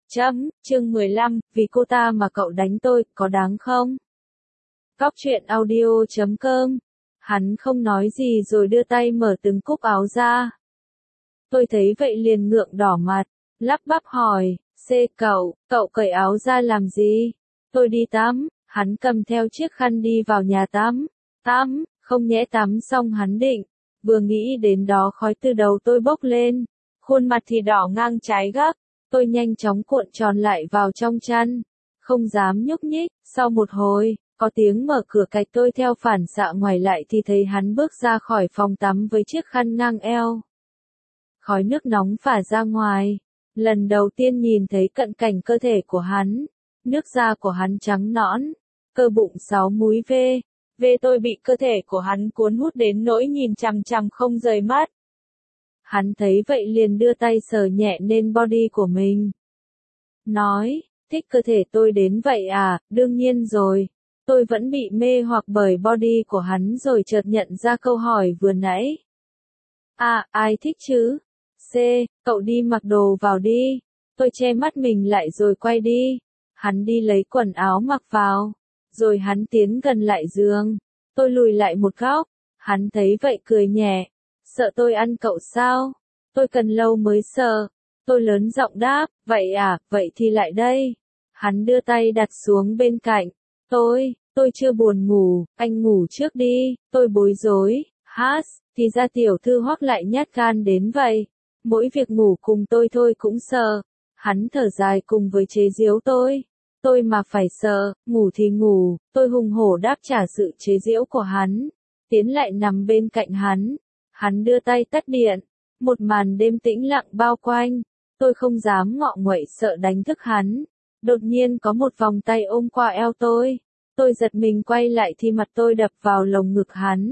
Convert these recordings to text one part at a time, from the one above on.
Chương 15, vì cô ta mà cậu đánh tôi, có đáng không? Góc truyện audio.com. Hắn không nói gì rồi đưa tay mở từng cúc áo ra. Tôi thấy vậy liền ngượng đỏ mặt, lắp bắp hỏi, cậu cởi áo ra làm gì? Tôi đi tắm, hắn cầm theo chiếc khăn đi vào nhà tắm. Không nhẽ tắm xong hắn định. Vừa nghĩ đến đó khói từ đầu tôi bốc lên, khuôn mặt thì đỏ ngang trái gác. Tôi nhanh chóng cuộn tròn lại vào trong chăn, không dám nhúc nhích. Sau một hồi, có tiếng mở cửa cạch, tôi theo phản xạ ngoảnh lại thì thấy hắn bước ra khỏi phòng tắm với chiếc khăn ngang eo. Khói nước nóng phả ra ngoài. Lần đầu tiên nhìn thấy cận cảnh cơ thể của hắn, nước da của hắn trắng nõn, cơ bụng 6 múi V. Tôi bị cơ thể của hắn cuốn hút đến nỗi nhìn chằm chằm không rời mắt. Hắn thấy vậy liền đưa tay sờ nhẹ lên body của mình. Nói, thích cơ thể tôi đến vậy à? Đương nhiên rồi. Tôi vẫn bị mê hoặc bởi body của hắn rồi chợt nhận ra câu hỏi vừa nãy. Ai thích chứ? Cậu đi mặc đồ vào đi. Tôi che mắt mình lại rồi quay đi. Hắn đi lấy quần áo mặc vào. Rồi hắn tiến gần lại giường. Tôi lùi lại một góc. Hắn thấy vậy cười nhẹ. Sợ tôi ăn cậu sao? Tôi cần lâu mới sợ. Tôi lớn giọng đáp, vậy à, vậy thì lại đây. Hắn đưa tay đặt xuống bên cạnh. Tôi chưa buồn ngủ, anh ngủ trước đi. Tôi bối rối, thì ra tiểu thư Hoắc lại nhát gan đến vậy. Mỗi việc ngủ cùng tôi thôi cũng sợ. Hắn thở dài cùng với chế giễu tôi. Tôi mà phải sợ, ngủ thì ngủ. Tôi hùng hổ đáp trả sự chế giễu của hắn. Tiến lại nằm bên cạnh hắn. Hắn đưa tay tắt điện. Một màn đêm tĩnh lặng bao quanh. Tôi không dám ngọ nguậy sợ đánh thức hắn. Đột nhiên có một vòng tay ôm qua eo tôi. Tôi giật mình quay lại thì mặt tôi đập vào lồng ngực hắn.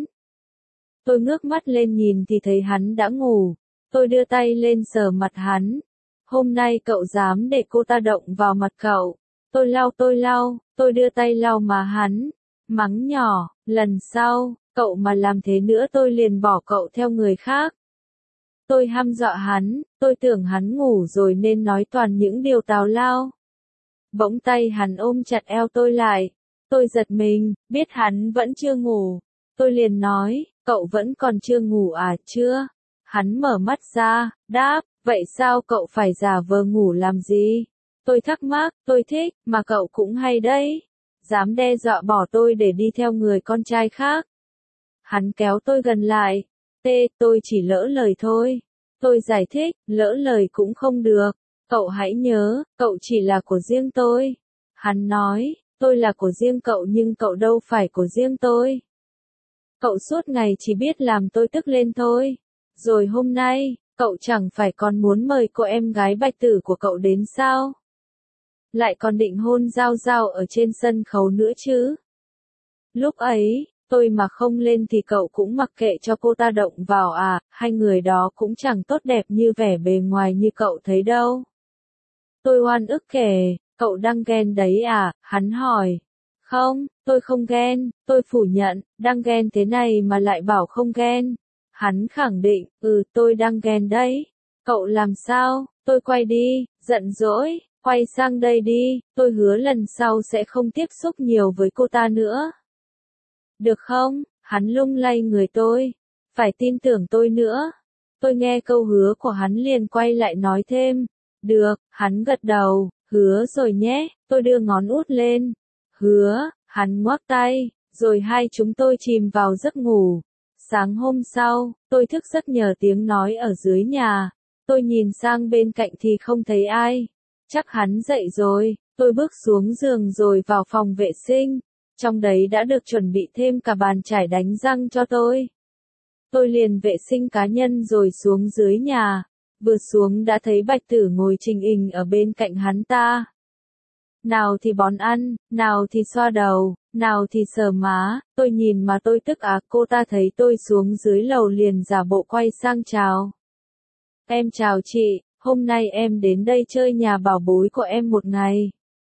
Tôi ngước mắt lên nhìn thì thấy hắn đã ngủ. Tôi đưa tay lên sờ mặt hắn. Hôm nay cậu dám để cô ta động vào mặt cậu. Tôi lau, tôi đưa tay lau mà hắn. Mắng nhỏ, lần sau, cậu mà làm thế nữa tôi liền bỏ cậu theo người khác. Tôi hăm dọa hắn, tôi tưởng hắn ngủ rồi nên nói toàn những điều tào lao. Bỗng tay hắn ôm chặt eo tôi lại. Tôi giật mình, biết hắn vẫn chưa ngủ. Tôi liền nói, cậu vẫn còn chưa ngủ à? Chưa. Hắn mở mắt ra, đáp, vậy sao cậu phải giả vờ ngủ làm gì? Tôi thắc mắc, tôi thích, mà cậu cũng hay đấy. Dám đe dọa bỏ tôi để đi theo người con trai khác. Hắn kéo tôi gần lại. Tôi chỉ lỡ lời thôi. Tôi giải thích, lỡ lời cũng không được. Cậu hãy nhớ, cậu chỉ là của riêng tôi. Hắn nói, tôi là của riêng cậu nhưng cậu đâu phải của riêng tôi. Cậu suốt ngày chỉ biết làm tôi tức lên thôi. Rồi hôm nay, cậu chẳng phải còn muốn mời cô em gái Bạch Tử của cậu đến sao? Lại còn định hôn Giao Giao ở trên sân khấu nữa chứ? Lúc ấy, tôi mà không lên thì cậu cũng mặc kệ cho cô ta động vào à? Hai người đó cũng chẳng tốt đẹp như vẻ bề ngoài như cậu thấy đâu. Tôi oan ức kể, cậu đang ghen đấy à? Hắn hỏi. Không, tôi không ghen. Tôi phủ nhận, đang ghen thế này mà lại bảo không ghen. Hắn khẳng định, tôi đang ghen đấy. Cậu làm sao? Tôi quay đi, giận dỗi, quay sang đây đi, tôi hứa lần sau sẽ không tiếp xúc nhiều với cô ta nữa. Được không? Hắn lung lay người tôi. Phải tin tưởng tôi nữa. Tôi nghe câu hứa của hắn liền quay lại nói thêm. Được, hắn gật đầu, hứa rồi nhé. Tôi đưa ngón út lên. Hứa, hắn ngoắc tay, rồi hai chúng tôi chìm vào giấc ngủ. Sáng hôm sau, tôi thức giấc nhờ tiếng nói ở dưới nhà. Tôi nhìn sang bên cạnh thì không thấy ai. Chắc hắn dậy rồi. Tôi bước xuống giường rồi vào phòng vệ sinh. Trong đấy đã được chuẩn bị thêm cả bàn chải đánh răng cho tôi. Tôi liền vệ sinh cá nhân rồi xuống dưới nhà. Vừa xuống đã thấy Bạch Tử ngồi trình hình ở bên cạnh hắn ta. Nào thì bón ăn, nào thì xoa đầu, nào thì sờ má. Tôi nhìn mà tôi tức cô ta thấy tôi xuống dưới lầu liền giả bộ quay sang chào. Em chào chị, hôm nay em đến đây chơi nhà bảo bối của em một ngày.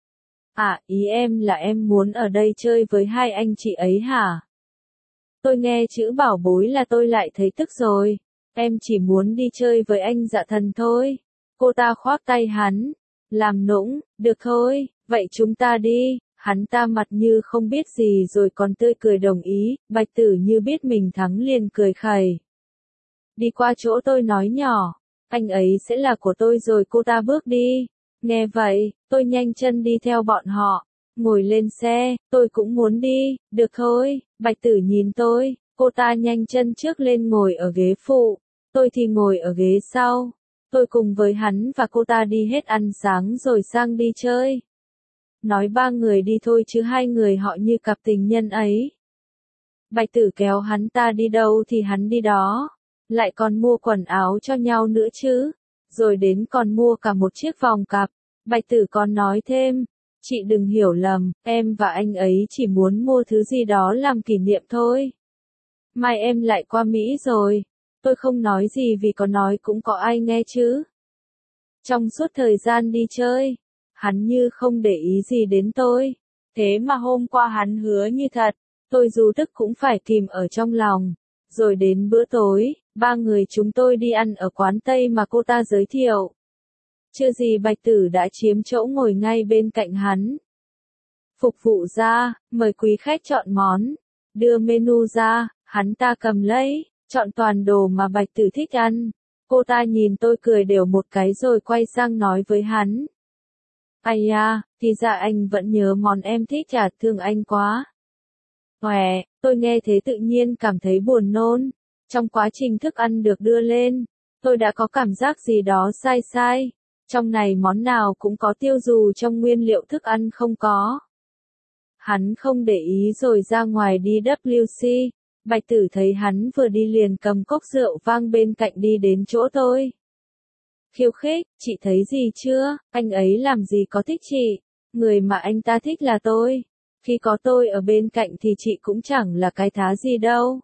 Ý em là em muốn ở đây chơi với hai anh chị ấy hả? Tôi nghe chữ bảo bối là tôi lại thấy tức rồi. Em chỉ muốn đi chơi với anh Dạ Thần thôi. Cô ta khoác tay hắn. Làm nũng, được thôi, vậy chúng ta đi. Hắn ta mặt như không biết gì rồi còn tươi cười đồng ý, Bạch Tử Như biết mình thắng liền cười khẩy. Đi qua chỗ tôi nói nhỏ, anh ấy sẽ là của tôi rồi cô ta bước đi. Nghe vậy, tôi nhanh chân đi theo bọn họ, ngồi lên xe, tôi cũng muốn đi, được thôi, Bạch Tử nhìn tôi, cô ta nhanh chân trước lên ngồi ở ghế phụ, tôi thì ngồi ở ghế sau. Tôi cùng với hắn và cô ta đi hết ăn sáng rồi sang đi chơi. Nói ba người đi thôi chứ hai người họ như cặp tình nhân ấy. Bạch Tử kéo hắn ta đi đâu thì hắn đi đó. Lại còn mua quần áo cho nhau nữa chứ. Rồi đến còn mua cả một chiếc vòng cặp. Bạch Tử còn nói thêm, chị đừng hiểu lầm, em và anh ấy chỉ muốn mua thứ gì đó làm kỷ niệm thôi. Mai em lại qua Mỹ rồi. Tôi không nói gì vì có nói cũng có ai nghe chứ. Trong suốt thời gian đi chơi, hắn như không để ý gì đến tôi. Thế mà hôm qua hắn hứa như thật, tôi dù tức cũng phải kìm ở trong lòng. Rồi đến bữa tối, ba người chúng tôi đi ăn ở quán Tây mà cô ta giới thiệu. Chưa gì Bạch Tử đã chiếm chỗ ngồi ngay bên cạnh hắn. Phục vụ ra, mời quý khách chọn món. Đưa menu ra, hắn ta cầm lấy, chọn toàn đồ mà Bạch Tử thích ăn. Cô ta nhìn tôi cười đều một cái rồi quay sang nói với hắn. Ai à, thì ra anh vẫn nhớ món em thích à, thương anh quá. Hòe, tôi nghe thế tự nhiên cảm thấy buồn nôn. Trong quá trình thức ăn được đưa lên, tôi đã có cảm giác gì đó sai sai. Trong này món nào cũng có tiêu dù trong nguyên liệu thức ăn không có. Hắn không để ý rồi ra ngoài đi WC. Bạch Tử thấy hắn vừa đi liền cầm cốc rượu vang bên cạnh đi đến chỗ tôi. Khiêu khích, chị thấy gì chưa, anh ấy làm gì có thích chị, người mà anh ta thích là tôi. Khi có tôi ở bên cạnh thì chị cũng chẳng là cái thá gì đâu.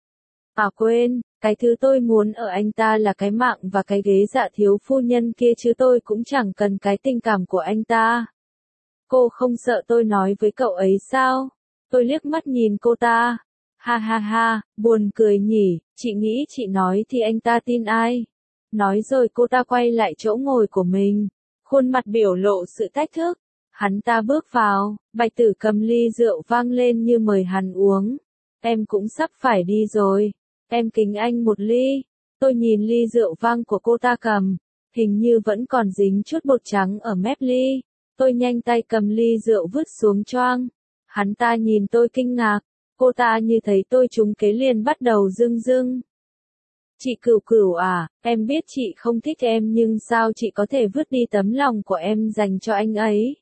À quên, cái thứ tôi muốn ở anh ta là cái mạng và cái ghế dạ thiếu phu nhân kia chứ tôi cũng chẳng cần cái tình cảm của anh ta. Cô không sợ tôi nói với cậu ấy sao? Tôi liếc mắt nhìn cô ta. Ha ha ha, buồn cười nhỉ, chị nghĩ chị nói thì anh ta tin ai? Nói rồi cô ta quay lại chỗ ngồi của mình, khuôn mặt biểu lộ sự thách thức. Hắn ta bước vào, Bạch Tử cầm ly rượu vang lên như mời hắn uống. Em cũng sắp phải đi rồi, em kính anh một ly. Tôi nhìn ly rượu vang của cô ta cầm, hình như vẫn còn dính chút bột trắng ở mép ly. Tôi nhanh tay cầm ly rượu vứt xuống choang. Hắn ta nhìn tôi kinh ngạc, cô ta như thấy tôi trúng kế liền bắt đầu rưng rưng. Chị Cửu Cửu à, em biết chị không thích em nhưng sao chị có thể vứt đi tấm lòng của em dành cho anh ấy?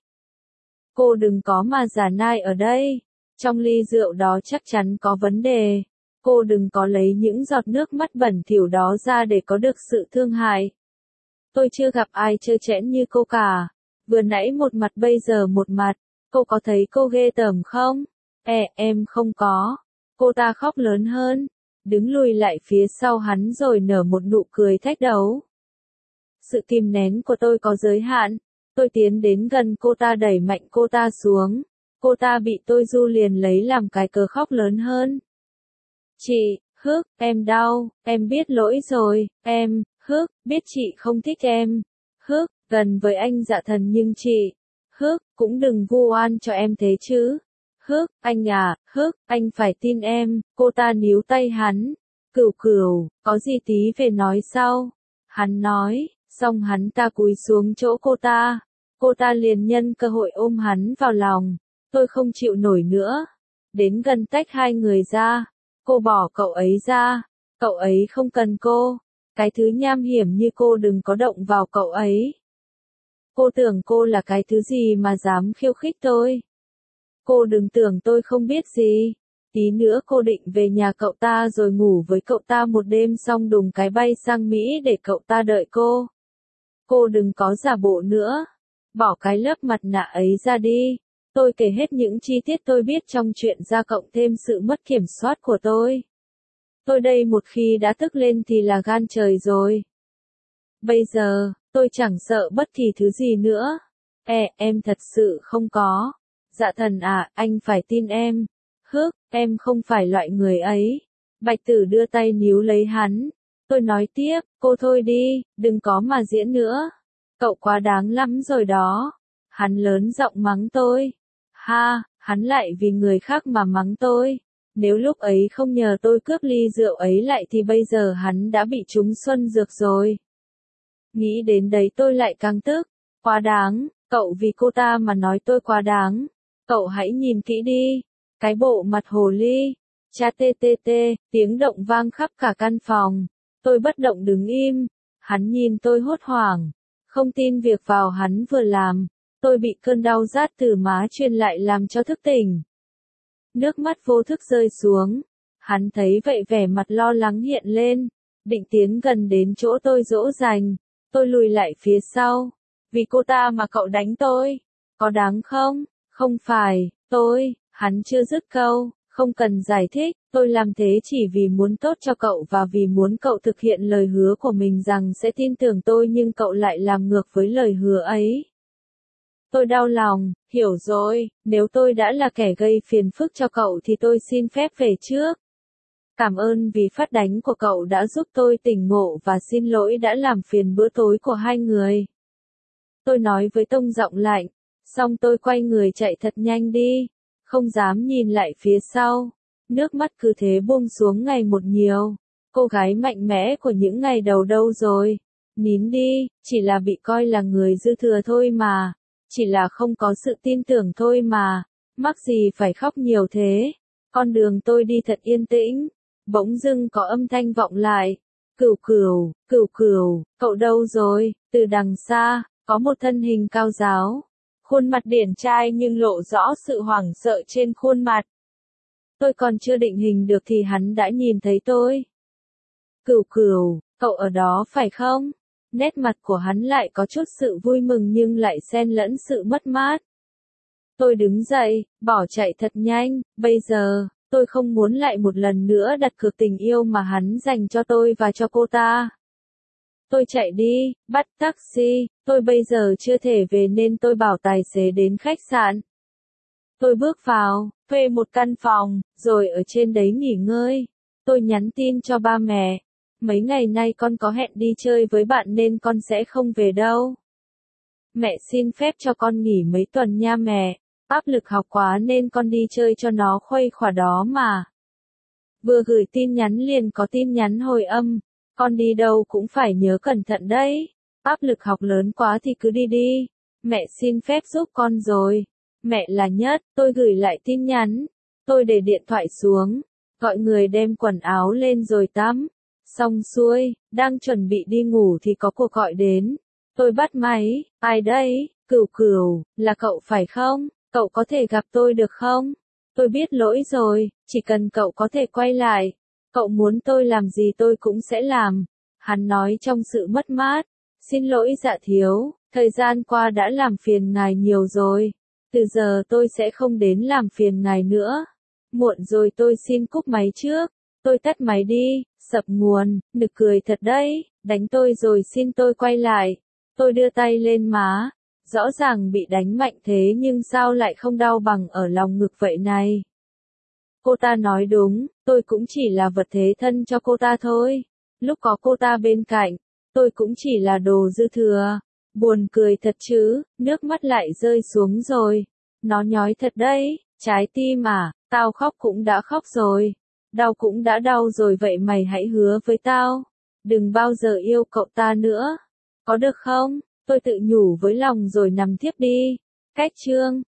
Cô đừng có mà giả nai ở đây. Trong ly rượu đó chắc chắn có vấn đề. Cô đừng có lấy những giọt nước mắt bẩn thỉu đó ra để có được sự thương hại. Tôi chưa gặp ai trơ trẽn như cô cả. Vừa nãy một mặt bây giờ một mặt. Cô có thấy cô ghê tởm không? Em không có. Cô ta khóc lớn hơn. Đứng lùi lại phía sau hắn rồi nở một nụ cười thách đấu. Sự kìm nén của tôi có giới hạn. Tôi tiến đến gần cô ta đẩy mạnh cô ta xuống. Cô ta bị tôi du liền lấy làm cái cớ khóc lớn hơn. Chị, em đau, em biết lỗi rồi, em, biết chị không thích em. Gần với anh dạ thần nhưng chị, cũng đừng vu oan cho em thế chứ. Anh à, anh phải tin em, cô ta níu tay hắn. Cửu Cửu, có gì tí về nói sau. Hắn nói, xong hắn ta cúi xuống chỗ cô ta. Cô ta liền nhân cơ hội ôm hắn vào lòng. Tôi không chịu nổi nữa. Đến gần tách hai người ra. Cô bỏ cậu ấy ra. Cậu ấy không cần cô. Cái thứ nham hiểm như cô đừng có động vào cậu ấy. Cô tưởng cô là cái thứ gì mà dám khiêu khích tôi. Cô đừng tưởng tôi không biết gì. Tí nữa cô định về nhà cậu ta rồi ngủ với cậu ta một đêm xong đùng cái bay sang Mỹ để cậu ta đợi cô. Cô đừng có giả bộ nữa. Bỏ cái lớp mặt nạ ấy ra đi. Tôi kể hết những chi tiết tôi biết trong chuyện ra cộng thêm sự mất kiểm soát của tôi. Tôi đây một khi đã tức lên thì là gan trời rồi. Bây giờ, tôi chẳng sợ bất kỳ thứ gì nữa. Em thật sự không có. Dạ thần à, anh phải tin em. Em không phải loại người ấy. Bạch Tử đưa tay níu lấy hắn. Tôi nói tiếp, cô thôi đi, đừng có mà diễn nữa. cậu quá đáng lắm rồi đó. Hắn lớn giọng mắng tôi. Ha, hắn lại vì người khác mà mắng tôi. Nếu lúc ấy không nhờ tôi cướp ly rượu ấy lại thì bây giờ hắn đã bị trúng xuân dược rồi. Nghĩ đến đấy tôi lại càng tức. Quá đáng, cậu vì cô ta mà nói tôi quá đáng. Cậu hãy nhìn kỹ đi. Cái bộ mặt hồ ly. Cha tê tê tê, tiếng động vang khắp cả căn phòng. Tôi bất động đứng im. Hắn nhìn tôi hốt hoảng. Không tin việc vào hắn vừa làm. Tôi bị cơn đau rát từ má truyền lại làm cho thức tỉnh. Nước mắt vô thức rơi xuống. Hắn thấy vậy vẻ mặt lo lắng hiện lên. Định tiến gần đến chỗ tôi dỗ dành. Tôi lùi lại phía sau. Vì cô ta mà cậu đánh tôi. Có đáng không? Không phải, tôi. Hắn chưa dứt câu. Không cần giải thích. Tôi làm thế chỉ vì muốn tốt cho cậu và vì muốn cậu thực hiện lời hứa của mình rằng sẽ tin tưởng tôi, nhưng cậu lại làm ngược với lời hứa ấy. Tôi đau lòng, hiểu rồi, nếu tôi đã là kẻ gây phiền phức cho cậu thì tôi xin phép về trước. Cảm ơn vì phát đánh của cậu đã giúp tôi tỉnh ngộ và xin lỗi đã làm phiền bữa tối của hai người. Tôi nói với tông giọng lạnh, xong tôi quay người chạy thật nhanh đi, không dám nhìn lại phía sau. Nước mắt cứ thế buông xuống ngày một nhiều. Cô gái mạnh mẽ của những ngày đầu đâu rồi? Nín đi, chỉ là bị coi là người dư thừa thôi mà. Chỉ là không có sự tin tưởng thôi mà. Mắc gì phải khóc nhiều thế? Con đường tôi đi thật yên tĩnh. Bỗng dưng có âm thanh vọng lại. Cửu cửu, cửu cửu, cậu đâu rồi? Từ đằng xa, có một thân hình cao ráo. Khuôn mặt điển trai nhưng lộ rõ sự hoảng sợ trên khuôn mặt. Tôi còn chưa định hình được thì hắn đã nhìn thấy tôi. Cửu cửu, cậu ở đó phải không? Nét mặt của hắn lại có chút sự vui mừng nhưng lại xen lẫn sự mất mát. Tôi đứng dậy, bỏ chạy thật nhanh, bây giờ, tôi không muốn lại một lần nữa đặt cược tình yêu mà hắn dành cho tôi và cho cô ta. Tôi chạy đi, bắt taxi, tôi bây giờ chưa thể về nên tôi bảo tài xế đến khách sạn. Tôi bước vào, thuê một căn phòng, rồi ở trên đấy nghỉ ngơi. Tôi nhắn tin cho ba mẹ. Mấy ngày nay con có hẹn đi chơi với bạn nên con sẽ không về đâu. Mẹ xin phép cho con nghỉ mấy tuần nha mẹ. Áp lực học quá nên con đi chơi cho nó khuây khỏa đó mà. Vừa gửi tin nhắn liền có tin nhắn hồi âm. Con đi đâu cũng phải nhớ cẩn thận đấy. Áp lực học lớn quá thì cứ đi đi. Mẹ xin phép giúp con rồi. Mẹ là nhất, tôi gửi lại tin nhắn. Tôi để điện thoại xuống. Gọi người đem quần áo lên rồi tắm. Xong xuôi, đang chuẩn bị đi ngủ thì có cuộc gọi đến. Tôi bắt máy, ai đấy? Cửu cửu, là cậu phải không? Cậu có thể gặp tôi được không? Tôi biết lỗi rồi, chỉ cần cậu có thể quay lại. Cậu muốn tôi làm gì tôi cũng sẽ làm. Hắn nói trong sự mất mát. Xin lỗi dạ thiếu, thời gian qua đã làm phiền ngài nhiều rồi. Từ giờ tôi sẽ không đến làm phiền ngài nữa. Muộn rồi tôi xin cúp máy trước. Tôi tắt máy đi, sập nguồn, nực cười thật đấy, đánh tôi rồi xin tôi quay lại. Tôi đưa tay lên má. Rõ ràng bị đánh mạnh thế nhưng sao lại không đau bằng ở lòng ngực vậy này. Cô ta nói đúng, tôi cũng chỉ là vật thế thân cho cô ta thôi. Lúc có cô ta bên cạnh, tôi cũng chỉ là đồ dư thừa. Buồn cười thật chứ, nước mắt lại rơi xuống rồi. Nó nhói thật đấy, trái tim à, tao khóc cũng đã khóc rồi. Đau cũng đã đau rồi, vậy mày hãy hứa với tao. Đừng bao giờ yêu cậu ta nữa. Có được không? Tôi tự nhủ với lòng rồi nằm thiếp đi. Cách chương